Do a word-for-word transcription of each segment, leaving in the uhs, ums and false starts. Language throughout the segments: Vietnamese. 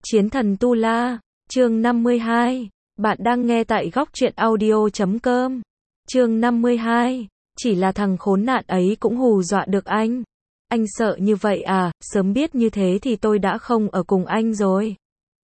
Chiến thần Tu La, chương năm mươi hai. Bạn đang nghe tại góc truyện audio chấm com. Chương năm mươi hai. Chỉ là thằng khốn nạn ấy cũng hù dọa được anh. Anh sợ như vậy à, sớm biết như thế thì tôi đã không ở cùng anh rồi.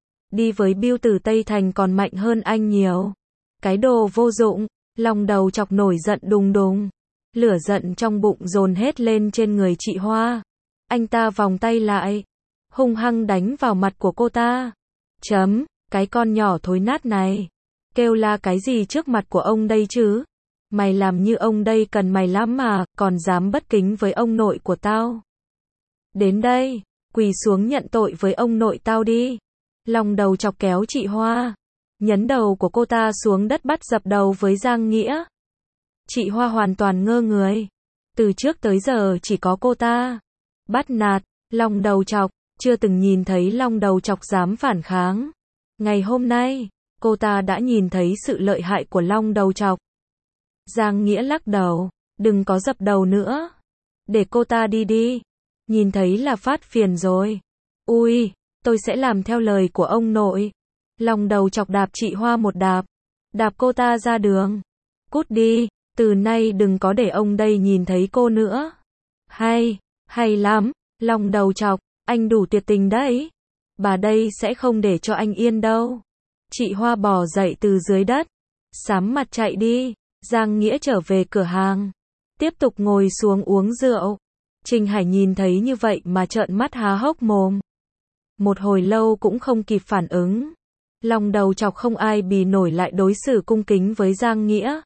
Đi với Bưu Tử Tây Thành còn mạnh hơn anh nhiều. Cái đồ vô dụng, lòng đầu chọc nổi giận đùng đùng. Lửa giận trong bụng dồn hết lên trên người chị Hoa. Anh ta vòng tay lại, hung hăng đánh vào mặt của cô ta. Chấm, cái con nhỏ thối nát này. Kêu la cái gì trước mặt của ông đây chứ? Mày làm như ông đây cần mày lắm mà, còn dám bất kính với ông nội của tao. Đến đây, quỳ xuống nhận tội với ông nội tao đi. Lòng đầu chọc kéo chị Hoa, nhấn đầu của cô ta xuống đất bắt dập đầu với Giang Nghĩa. Chị Hoa hoàn toàn ngơ người. Từ trước tới giờ chỉ có cô ta bắt nạt Long đầu chọc, chưa từng nhìn thấy Long đầu chọc dám phản kháng. Ngày hôm nay, cô ta đã nhìn thấy sự lợi hại của Long đầu chọc. Giang Nghĩa lắc đầu, đừng có dập đầu nữa. Để cô ta đi đi. Nhìn thấy là phát phiền rồi. Ui, tôi sẽ làm theo lời của ông nội. Long đầu chọc đạp chị Hoa một đạp. Đạp cô ta ra đường. Cút đi, từ nay đừng có để ông đây nhìn thấy cô nữa. Hay, hay lắm, Long đầu chọc, anh đủ tuyệt tình đấy. Bà đây sẽ không để cho anh yên đâu. Chị Hoa bò dậy từ dưới đất, sám mặt chạy đi. Giang Nghĩa trở về cửa hàng, tiếp tục ngồi xuống uống rượu. Trình Hải nhìn thấy như vậy mà trợn mắt há hốc mồm. Một hồi lâu cũng không kịp phản ứng. Long đầu chọc không ai bì nổi lại đối xử cung kính với Giang Nghĩa.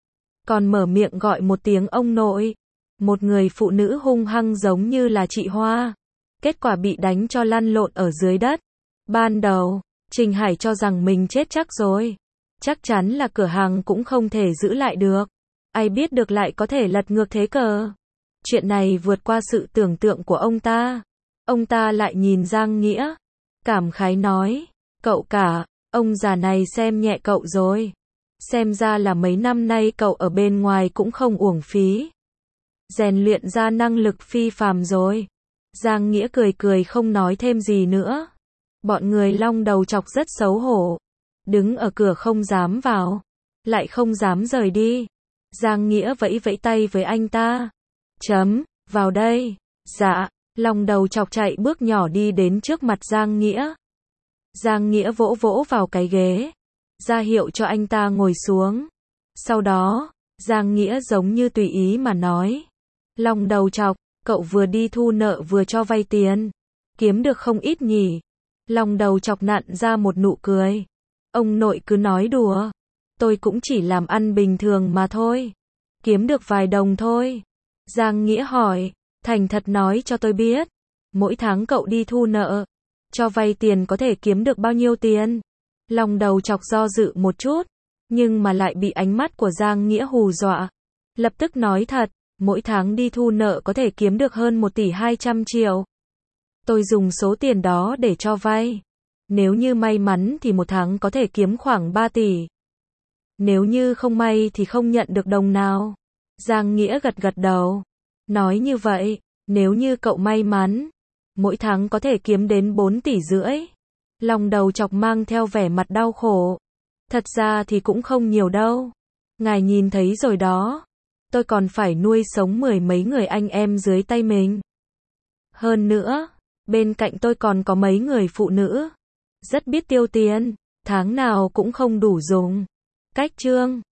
Còn mở miệng gọi một tiếng ông nội. Một người phụ nữ hung hăng giống như là chị Hoa. Kết quả bị đánh cho lăn lộn ở dưới đất. Ban đầu, Trình Hải cho rằng mình chết chắc rồi. Chắc chắn là cửa hàng cũng không thể giữ lại được. Ai biết được lại có thể lật ngược thế cờ. Chuyện này vượt qua sự tưởng tượng của ông ta. Ông ta lại nhìn Giang Nghĩa, cảm khái nói, cậu cả, ông già này xem nhẹ cậu rồi. Xem ra là mấy năm nay cậu ở bên ngoài cũng không uổng phí. Rèn luyện ra năng lực phi phàm rồi. Giang Nghĩa cười cười không nói thêm gì nữa. Bọn người Long đầu chọc rất xấu hổ. Đứng ở cửa không dám vào, lại không dám rời đi. Giang Nghĩa vẫy vẫy tay với anh ta. Chấm, vào đây. Dạ, Long đầu chọc chạy bước nhỏ đi đến trước mặt Giang Nghĩa. Giang Nghĩa vỗ vỗ vào cái ghế, ra hiệu cho anh ta ngồi xuống. Sau đó, Giang Nghĩa giống như tùy ý mà nói. Long đầu chọc, cậu vừa đi thu nợ vừa cho vay tiền. Kiếm được không ít nhỉ? Long đầu chọc nặn ra một nụ cười. Ông nội cứ nói đùa. Tôi cũng chỉ làm ăn bình thường mà thôi. Kiếm được vài đồng thôi. Giang Nghĩa hỏi, thành thật nói cho tôi biết. Mỗi tháng cậu đi thu nợ, cho vay tiền có thể kiếm được bao nhiêu tiền? Long đầu chọc do dự một chút, nhưng mà lại bị ánh mắt của Giang Nghĩa hù dọa. Lập tức nói thật, mỗi tháng đi thu nợ có thể kiếm được hơn một tỷ hai trăm triệu. Tôi dùng số tiền đó để cho vay. Nếu như may mắn thì một tháng có thể kiếm khoảng ba tỷ. Nếu như không may thì không nhận được đồng nào. Giang Nghĩa gật gật đầu. Nói như vậy, nếu như cậu may mắn, mỗi tháng có thể kiếm đến bốn tỷ rưỡi. Long đầu chọc mang theo vẻ mặt đau khổ. Thật ra thì cũng không nhiều đâu. Ngài nhìn thấy rồi đó. Tôi còn phải nuôi sống mười mấy người anh em dưới tay mình. Hơn nữa, bên cạnh tôi còn có mấy người phụ nữ. Rất biết tiêu tiền, tháng nào cũng không đủ dùng. Cách chương